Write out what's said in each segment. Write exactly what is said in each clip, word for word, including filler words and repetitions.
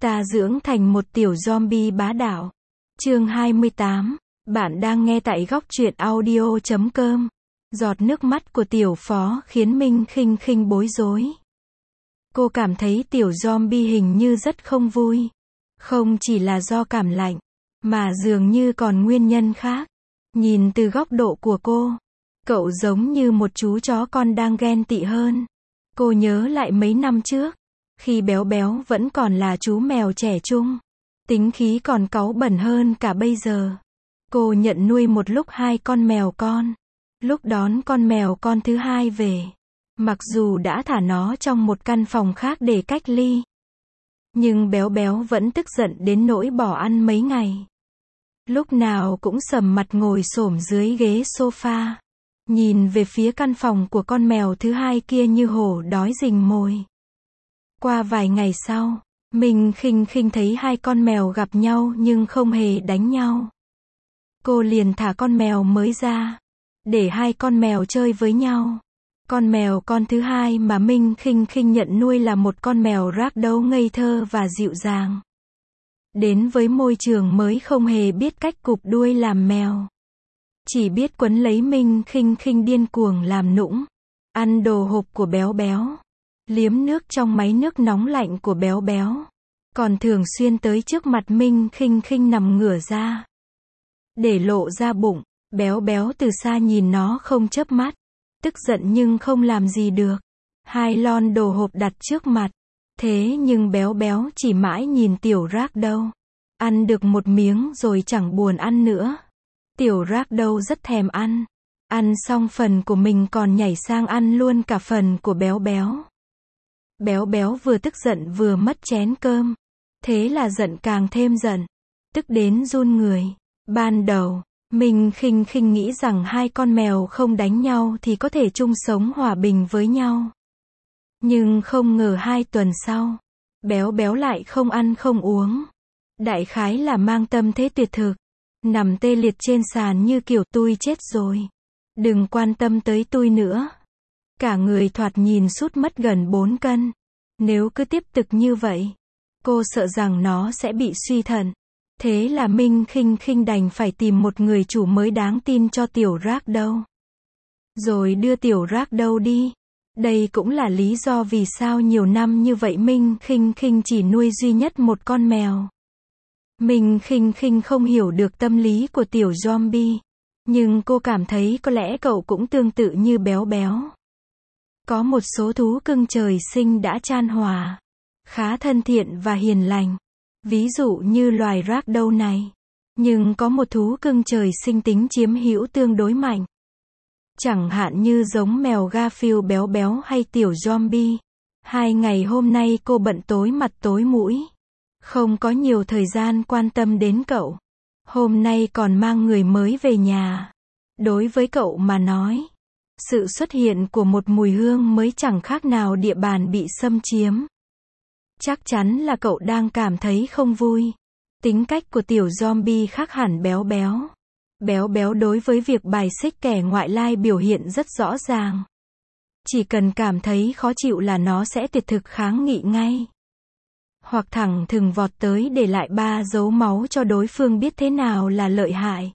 Ta dưỡng thành một tiểu zombie bá đạo. Chương hai mươi tám. Bạn đang nghe tại góc truyện audio chấm com. Giọt nước mắt của tiểu phó khiến Minh Khinh Khinh bối rối. Cô cảm thấy tiểu zombie hình như rất không vui. Không chỉ là do cảm lạnh, mà dường như còn nguyên nhân khác. Nhìn từ góc độ của cô, cậu giống như một chú chó con đang ghen tị hơn. Cô nhớ lại mấy năm trước, khi Béo Béo vẫn còn là chú mèo trẻ trung, tính khí còn cáu bẩn hơn cả bây giờ. Cô nhận nuôi một lúc hai con mèo con. Lúc đón con mèo con thứ hai về, mặc dù đã thả nó trong một căn phòng khác để cách ly, nhưng Béo Béo vẫn tức giận đến nỗi bỏ ăn mấy ngày. Lúc nào cũng sầm mặt ngồi xổm dưới ghế sofa, nhìn về phía căn phòng của con mèo thứ hai kia như hổ đói rình mồi. Qua vài ngày sau, Minh Khinh Khinh thấy hai con mèo gặp nhau nhưng không hề đánh nhau. Cô liền thả con mèo mới ra, để hai con mèo chơi với nhau. Con mèo con thứ hai mà Minh Khinh Khinh nhận nuôi là một con mèo ragdoll ngây thơ và dịu dàng. Đến với môi trường mới không hề biết cách cụp đuôi làm mèo. Chỉ biết quấn lấy Minh Khinh Khinh điên cuồng làm nũng. Ăn đồ hộp của Béo Béo. Liếm nước trong máy nước nóng lạnh của Béo Béo. Còn thường xuyên tới trước mặt Minh Khinh Khinh nằm ngửa ra, để lộ ra bụng. Béo Béo từ xa nhìn nó không chớp mắt. Tức giận nhưng không làm gì được. Hai lon đồ hộp đặt trước mặt. Thế nhưng Béo Béo chỉ mãi nhìn tiểu ragdoll. Ăn được một miếng rồi chẳng buồn ăn nữa. Tiểu ragdoll rất thèm ăn. Ăn xong phần của mình còn nhảy sang ăn luôn cả phần của Béo Béo. Béo Béo vừa tức giận vừa mất chén cơm. Thế là giận càng thêm giận. Tức đến run người. Ban đầu, Minh Khinh Khinh nghĩ rằng hai con mèo không đánh nhau thì có thể chung sống hòa bình với nhau. Nhưng không ngờ hai tuần sau, Béo Béo lại không ăn không uống. Đại khái là mang tâm thế tuyệt thực. Nằm tê liệt trên sàn như kiểu tui chết rồi. Đừng quan tâm tới tui nữa. Cả người thoạt nhìn sút mất gần bốn cân. Nếu cứ tiếp tục như vậy, cô sợ rằng nó sẽ bị suy thận. Thế là Minh Khinh Khinh đành phải tìm một người chủ mới đáng tin cho tiểu ragdoll. Rồi đưa tiểu ragdoll đi. Đây cũng là lý do vì sao nhiều năm như vậy Minh Khinh Khinh chỉ nuôi duy nhất một con mèo. Minh Khinh Khinh không hiểu được tâm lý của tiểu zombie, nhưng cô cảm thấy có lẽ cậu cũng tương tự như Béo Béo. Có một số thú cưng trời sinh đã chan hòa, khá thân thiện và hiền lành. Ví dụ như loài ragdoll này. Nhưng có một thú cưng trời sinh tính chiếm hữu tương đối mạnh. Chẳng hạn như giống mèo Garfield Béo Béo hay tiểu zombie. Hai ngày hôm nay cô bận tối mặt tối mũi. Không có nhiều thời gian quan tâm đến cậu. Hôm nay còn mang người mới về nhà. Đối với cậu mà nói, sự xuất hiện của một mùi hương mới chẳng khác nào địa bàn bị xâm chiếm. Chắc chắn là cậu đang cảm thấy không vui. Tính cách của tiểu zombie khác hẳn Béo Béo. Béo Béo đối với việc bài xích kẻ ngoại lai biểu hiện rất rõ ràng. Chỉ cần cảm thấy khó chịu là nó sẽ tuyệt thực kháng nghị ngay. Hoặc thẳng thừng vọt tới để lại ba dấu máu cho đối phương biết thế nào là lợi hại.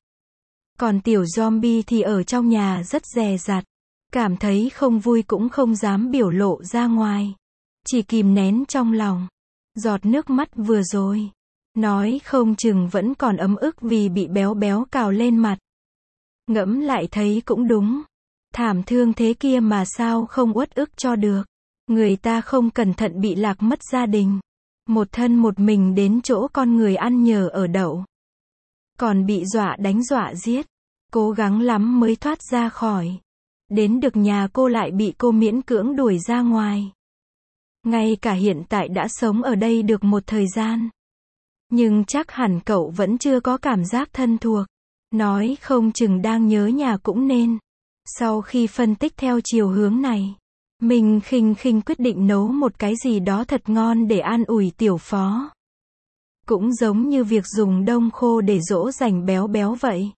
Còn tiểu zombie thì ở trong nhà rất dè dặt. Cảm thấy không vui cũng không dám biểu lộ ra ngoài. Chỉ kìm nén trong lòng. Giọt nước mắt vừa rồi, nói không chừng vẫn còn ấm ức vì bị Béo Béo cào lên mặt. Ngẫm lại thấy cũng đúng. Thảm thương thế kia mà sao không uất ức cho được. Người ta không cẩn thận bị lạc mất gia đình. Một thân một mình đến chỗ con người ăn nhờ ở đậu. Còn bị dọa đánh dọa giết. Cố gắng lắm mới thoát ra khỏi. Đến được nhà cô lại bị cô miễn cưỡng đuổi ra ngoài. Ngay cả hiện tại đã sống ở đây được một thời gian. Nhưng chắc hẳn cậu vẫn chưa có cảm giác thân thuộc. Nói không chừng đang nhớ nhà cũng nên. Sau khi phân tích theo chiều hướng này, Minh Khinh Khinh quyết định nấu một cái gì đó thật ngon để an ủi tiểu phó. Cũng giống như việc dùng đông khô để dỗ dành Béo Béo vậy.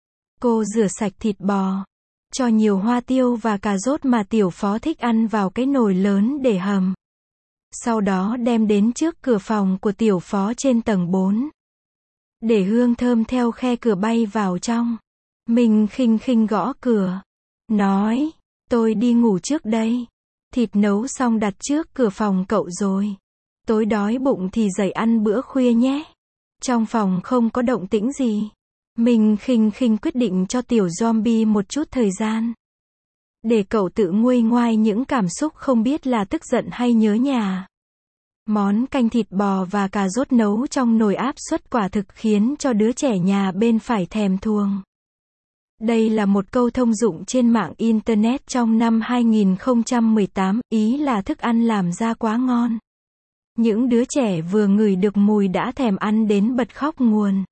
Cô rửa sạch thịt bò, cho nhiều hoa tiêu và cà rốt mà tiểu phó thích ăn vào cái nồi lớn để hầm. sau đó đem đến trước cửa phòng của tiểu phó trên tầng bốn. Để hương thơm theo khe cửa bay vào trong. Minh khinh khinh gõ cửa. Nói, tôi đi ngủ trước đây. Thịt nấu xong đặt trước cửa phòng cậu rồi. Tối đói bụng thì dậy ăn bữa khuya nhé. Trong phòng không có động tĩnh gì. Minh khinh khinh quyết định cho tiểu zombie một chút thời gian. Để cậu tự nguôi ngoai những cảm xúc không biết là tức giận hay nhớ nhà. Món canh thịt bò và cà rốt nấu trong nồi áp suất quả thực khiến cho đứa trẻ nhà bên phải thèm thuồng. Đây là một câu thông dụng trên mạng Internet trong năm hai nghìn không trăm mười tám, ý là thức ăn làm ra quá ngon. Những đứa trẻ vừa ngửi được mùi đã thèm ăn đến bật khóc nguồn.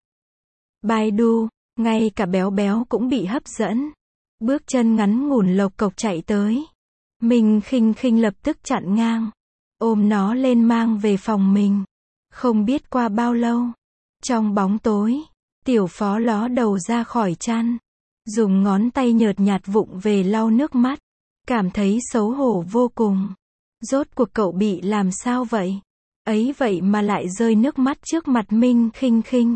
Baidu, ngay cả béo béo cũng bị hấp dẫn. Bước chân ngắn ngủn lộc cộc chạy tới. Minh khinh khinh lập tức chặn ngang. Ôm nó lên mang về phòng mình. Không biết qua bao lâu. Trong bóng tối, tiểu phó ló đầu ra khỏi chăn. Dùng ngón tay nhợt nhạt vụng về lau nước mắt. Cảm thấy xấu hổ vô cùng. Rốt cuộc cậu bị làm sao vậy? Ấy vậy mà lại rơi nước mắt trước mặt Minh khinh khinh.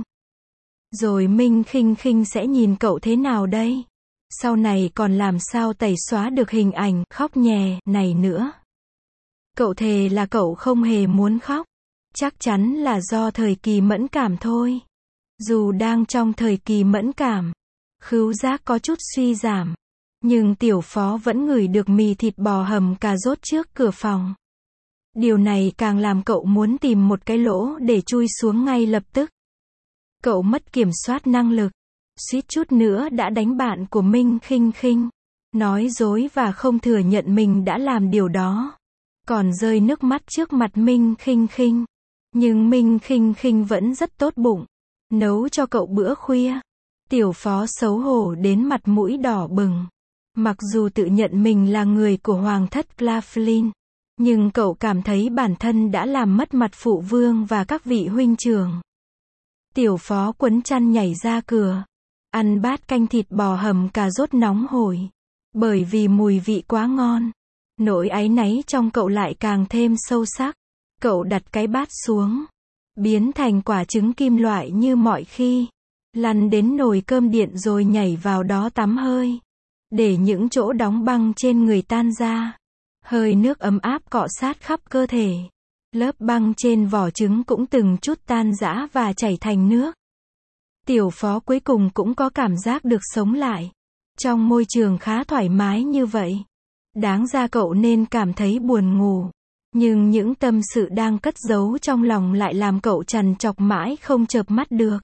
Rồi Minh khinh khinh sẽ nhìn cậu thế nào đây? Sau này còn làm sao tẩy xóa được hình ảnh khóc nhè này nữa? Cậu thề là cậu không hề muốn khóc. Chắc chắn là do thời kỳ mẫn cảm thôi. Dù đang trong thời kỳ mẫn cảm, khứu giác có chút suy giảm. Nhưng tiểu phó vẫn ngửi được mì thịt bò hầm cà rốt trước cửa phòng. Điều này càng làm cậu muốn tìm một cái lỗ để chui xuống ngay lập tức. Cậu mất kiểm soát năng lực. Suýt chút nữa đã đánh bạn của Minh khinh khinh. Nói dối và không thừa nhận mình đã làm điều đó. Còn rơi nước mắt trước mặt Minh khinh khinh. Nhưng Minh khinh khinh vẫn rất tốt bụng. Nấu cho cậu bữa khuya. Tiểu phó xấu hổ đến mặt mũi đỏ bừng. Mặc dù tự nhận mình là người của hoàng thất Claflin. Nhưng cậu cảm thấy bản thân đã làm mất mặt phụ vương và các vị huynh trưởng. Tiểu phó quấn chăn nhảy ra cửa. Ăn bát canh thịt bò hầm cà rốt nóng hổi. Bởi vì mùi vị quá ngon. Nỗi áy náy trong cậu lại càng thêm sâu sắc. Cậu đặt cái bát xuống. Biến thành quả trứng kim loại như mọi khi. Lăn đến nồi cơm điện rồi nhảy vào đó tắm hơi. Để những chỗ đóng băng trên người tan ra. Hơi nước ấm áp cọ sát khắp cơ thể. Lớp băng trên vỏ trứng cũng từng chút tan rã và chảy thành nước. Tiểu phó cuối cùng cũng có cảm giác được sống lại. Trong môi trường khá thoải mái như vậy. Đáng ra cậu nên cảm thấy buồn ngủ. Nhưng những tâm sự đang cất giấu trong lòng lại làm cậu trằn trọc mãi không chợp mắt được.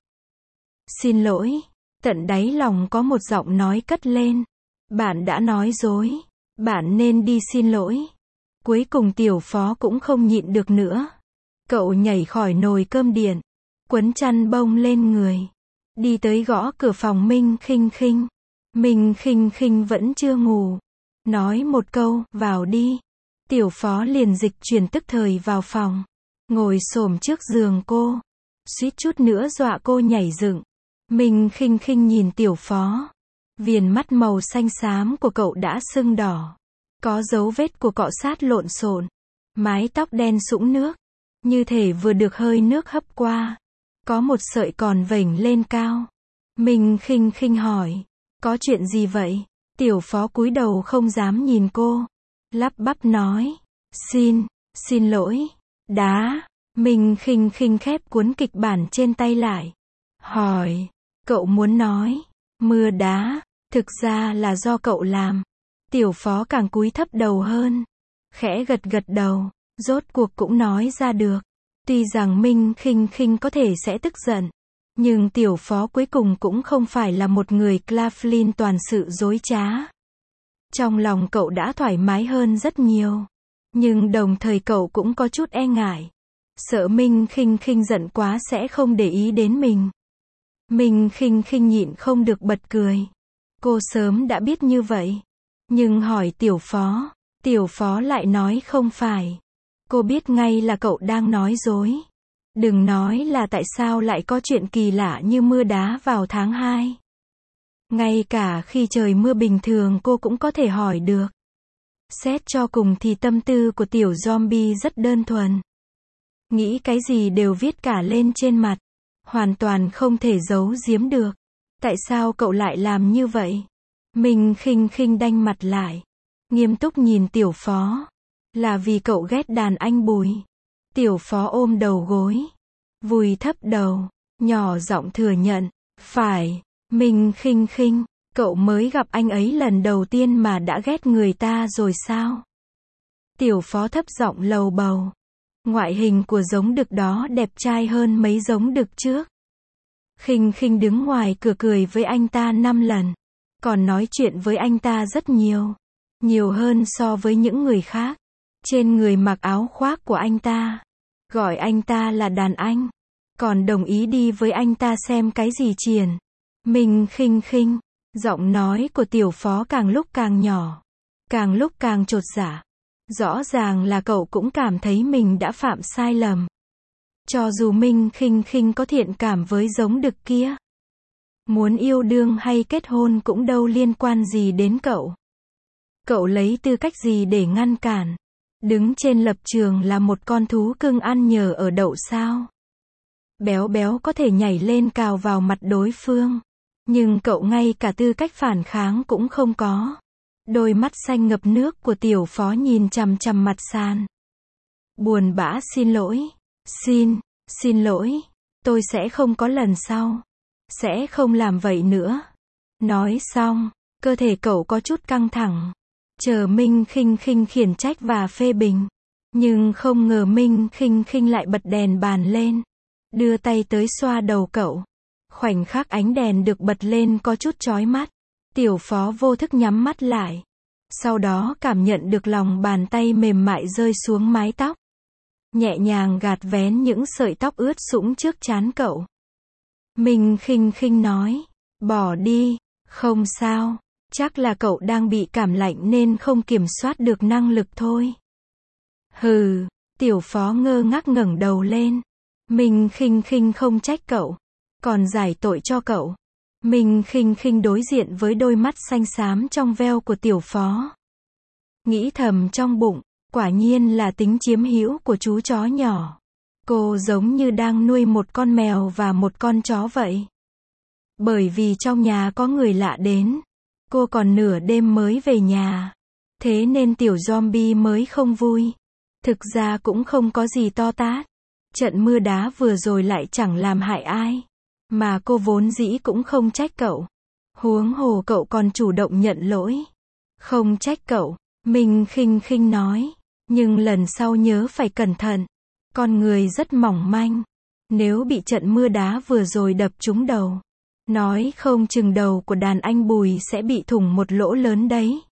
Xin lỗi. Tận đáy lòng có một giọng nói cất lên. Bạn đã nói dối. Bạn nên đi xin lỗi. Cuối cùng tiểu phó cũng không nhịn được nữa. Cậu nhảy khỏi nồi cơm điện. Quấn chăn bông lên người. Đi tới gõ cửa phòng Minh khinh khinh. Minh khinh khinh vẫn chưa ngủ. Nói một câu, vào đi. Tiểu phó liền dịch chuyển tức thời vào phòng. Ngồi xổm trước giường cô. Suýt chút nữa dọa cô nhảy dựng. Minh khinh khinh nhìn tiểu phó. Viền mắt màu xanh xám của cậu đã sưng đỏ. Có dấu vết của cọ sát lộn xộn. Mái tóc đen sũng nước. Như thể vừa được hơi nước hấp qua. Có một sợi còn vểnh lên cao. Minh khinh khinh hỏi. Có chuyện gì vậy? Tiểu phó cúi đầu không dám nhìn cô. Lắp bắp nói. Xin, xin lỗi. Đá. Minh khinh khinh khép cuốn kịch bản trên tay lại. Hỏi. Cậu muốn nói. Mưa đá. Thực ra là do cậu làm. Tiểu phó càng cúi thấp đầu hơn. Khẽ gật gật đầu. Rốt cuộc cũng nói ra được. Tuy rằng Minh khinh khinh có thể sẽ tức giận. Nhưng tiểu phó cuối cùng cũng không phải là một người Claflin toàn sự dối trá. Trong lòng cậu đã thoải mái hơn rất nhiều. Nhưng đồng thời cậu cũng có chút e ngại. Sợ Minh khinh khinh giận quá sẽ không để ý đến mình. Minh khinh khinh nhịn không được bật cười. Cô sớm đã biết như vậy. Nhưng hỏi tiểu phó. Tiểu phó lại nói không phải. Cô biết ngay là cậu đang nói dối. Đừng nói là tại sao lại có chuyện kỳ lạ như mưa đá vào tháng hai. Ngay cả khi trời mưa bình thường cô cũng có thể hỏi được. Xét cho cùng thì tâm tư của tiểu zombie rất đơn thuần. Nghĩ cái gì đều viết cả lên trên mặt. Hoàn toàn không thể giấu giếm được. Tại sao cậu lại làm như vậy? Minh Khinh Khinh đanh mặt lại. Nghiêm túc nhìn tiểu phó. Là vì cậu ghét đàn anh Bùi. Tiểu phó ôm đầu gối. Vùi thấp đầu. Nhỏ giọng thừa nhận. Phải, Minh Khinh Khinh. Cậu mới gặp anh ấy lần đầu tiên mà đã ghét người ta rồi sao? Tiểu phó thấp giọng lầu bầu. Ngoại hình của giống đực đó đẹp trai hơn mấy giống đực trước. Khinh Khinh đứng ngoài cửa cười với anh ta năm lần. Còn nói chuyện với anh ta rất nhiều. Nhiều hơn so với những người khác. Trên người mặc áo khoác của anh ta. Gọi anh ta là đàn anh. Còn đồng ý đi với anh ta xem cái gì triển. Minh Khinh Khinh. Giọng nói của tiểu phó càng lúc càng nhỏ. Càng lúc càng chột dạ. Rõ ràng là cậu cũng cảm thấy mình đã phạm sai lầm. Cho dù Minh Khinh Khinh có thiện cảm với giống đực kia. Muốn yêu đương hay kết hôn cũng đâu liên quan gì đến cậu. Cậu lấy tư cách gì để ngăn cản? Đứng trên lập trường là một con thú cưng ăn nhờ ở đậu sao? Béo béo có thể nhảy lên cào vào mặt đối phương. Nhưng cậu ngay cả tư cách phản kháng cũng không có. Đôi mắt xanh ngập nước của tiểu phó nhìn chằm chằm mặt sàn. Buồn bã xin lỗi. Xin, xin lỗi. Tôi sẽ không có lần sau. Sẽ không làm vậy nữa. Nói xong, cơ thể cậu có chút căng thẳng. Chờ Minh Khinh Khinh khiển trách và phê bình. Nhưng không ngờ Minh Khinh Khinh lại bật đèn bàn lên. Đưa tay tới xoa đầu cậu. Khoảnh khắc ánh đèn được bật lên có chút chói mắt. Tiểu phó vô thức nhắm mắt lại. Sau đó cảm nhận được lòng bàn tay mềm mại rơi xuống mái tóc. Nhẹ nhàng gạt vén những sợi tóc ướt sũng trước trán cậu. Minh Khinh Khinh nói. Bỏ đi, không sao. Chắc là cậu đang bị cảm lạnh nên không kiểm soát được năng lực thôi. Hừ, tiểu phó ngơ ngác ngẩng đầu lên. Minh Khinh Khinh không trách cậu. Còn giải tội cho cậu. Minh Khinh Khinh đối diện với đôi mắt xanh xám trong veo của tiểu phó. Nghĩ thầm trong bụng, quả nhiên là tính chiếm hữu của chú chó nhỏ. Cô giống như đang nuôi một con mèo và một con chó vậy. Bởi vì trong nhà có người lạ đến. Cô còn nửa đêm mới về nhà. Thế nên tiểu zombie mới không vui. Thực ra cũng không có gì to tát. Trận mưa đá vừa rồi lại chẳng làm hại ai. Mà cô vốn dĩ cũng không trách cậu. Huống hồ cậu còn chủ động nhận lỗi. Không trách cậu, Minh Khinh Khinh nói. Nhưng lần sau nhớ phải cẩn thận. Con người rất mỏng manh. Nếu bị trận mưa đá vừa rồi đập trúng đầu. Nói không chừng đầu của đàn anh Bùi sẽ bị thủng một lỗ lớn đấy.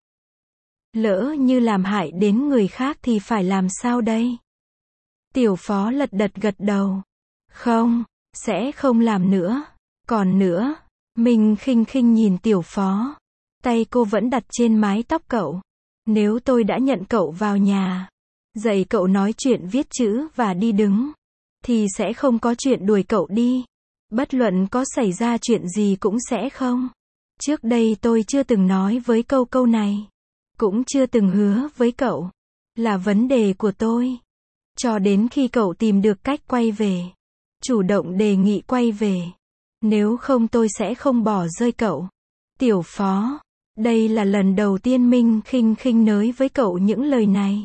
Lỡ như làm hại đến người khác thì phải làm sao đây? Tiểu phó lật đật gật đầu. Không, sẽ không làm nữa. Còn nữa, Minh Khinh Khinh nhìn tiểu phó. Tay cô vẫn đặt trên mái tóc cậu. Nếu tôi đã nhận cậu vào nhà, dạy cậu nói chuyện viết chữ và đi đứng, thì sẽ không có chuyện đuổi cậu đi. Bất luận có xảy ra chuyện gì cũng sẽ không. Trước đây tôi chưa từng nói với câu câu này. Cũng chưa từng hứa với cậu. Là vấn đề của tôi. Cho đến khi cậu tìm được cách quay về. Chủ động đề nghị quay về. Nếu không tôi sẽ không bỏ rơi cậu. Tiểu phó. Đây là lần đầu tiên Minh Khinh Khinh nói với cậu những lời này.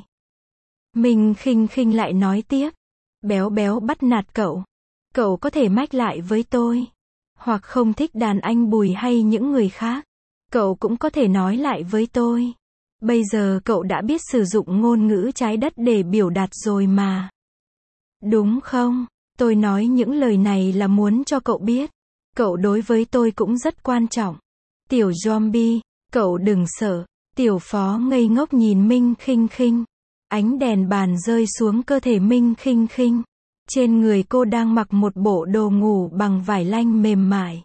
Minh Khinh Khinh lại nói tiếp. Béo béo bắt nạt cậu. Cậu có thể mách lại với tôi. Hoặc không thích đàn anh Bùi hay những người khác. Cậu cũng có thể nói lại với tôi. Bây giờ cậu đã biết sử dụng ngôn ngữ trái đất để biểu đạt rồi mà. Đúng không? Tôi nói những lời này là muốn cho cậu biết. Cậu đối với tôi cũng rất quan trọng. Tiểu zombie, cậu đừng sợ. Tiểu phó ngây ngốc nhìn Minh Khinh Khinh. Ánh đèn bàn rơi xuống cơ thể Minh Khinh Khinh. Trên người cô đang mặc một bộ đồ ngủ bằng vải lanh mềm mại.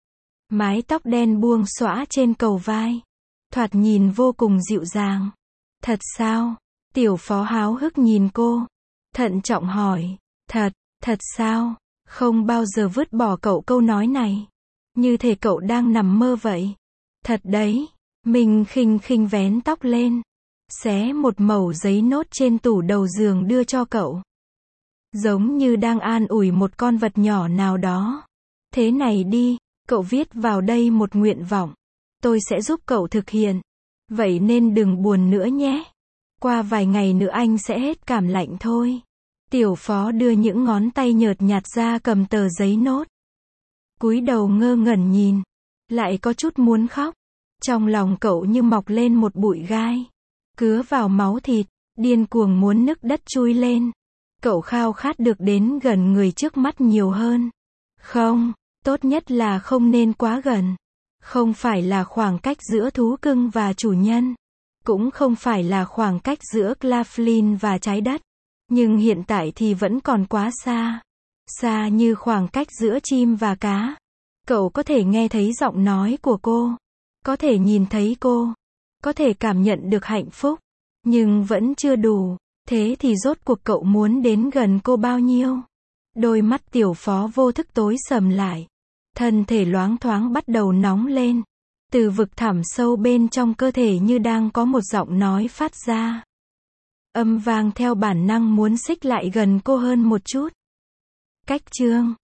Mái tóc đen buông xõa trên cầu vai. Thoạt nhìn vô cùng dịu dàng. Thật sao? Tiểu phó háo hức nhìn cô. Thận trọng hỏi. Thật, thật sao? Không bao giờ vứt bỏ cậu câu nói này. Như thể cậu đang nằm mơ vậy. Thật đấy. Minh Khinh Khinh vén tóc lên. xé một mẩu giấy nốt trên tủ đầu giường đưa cho cậu. Giống như đang an ủi một con vật nhỏ nào đó. Thế này đi, cậu viết vào đây một nguyện vọng. Tôi sẽ giúp cậu thực hiện. Vậy nên đừng buồn nữa nhé. Qua vài ngày nữa anh sẽ hết cảm lạnh thôi. Tiểu Phó đưa những ngón tay nhợt nhạt ra cầm tờ giấy nốt. Cúi đầu ngơ ngẩn nhìn. Lại có chút muốn khóc. Trong lòng cậu như mọc lên một bụi gai. Cứa vào máu thịt. Điên cuồng muốn nức đất chui lên. Cậu khao khát được đến gần người trước mắt nhiều hơn. Không, tốt nhất là không nên quá gần. Không phải là khoảng cách giữa thú cưng và chủ nhân. Cũng không phải là khoảng cách giữa Claflin và trái đất. Nhưng hiện tại thì vẫn còn quá xa. Xa như khoảng cách giữa chim và cá. Cậu có thể nghe thấy giọng nói của cô. Có thể nhìn thấy cô. Có thể cảm nhận được hạnh phúc. Nhưng vẫn chưa đủ. Thế thì rốt cuộc cậu muốn đến gần cô bao nhiêu? Đôi mắt Tiểu Phó vô thức tối sầm lại. Thân thể loáng thoáng bắt đầu nóng lên. Từ vực thẳm sâu bên trong cơ thể như đang có một giọng nói phát ra. Âm vang theo bản năng muốn xích lại gần cô hơn một chút. Cách chương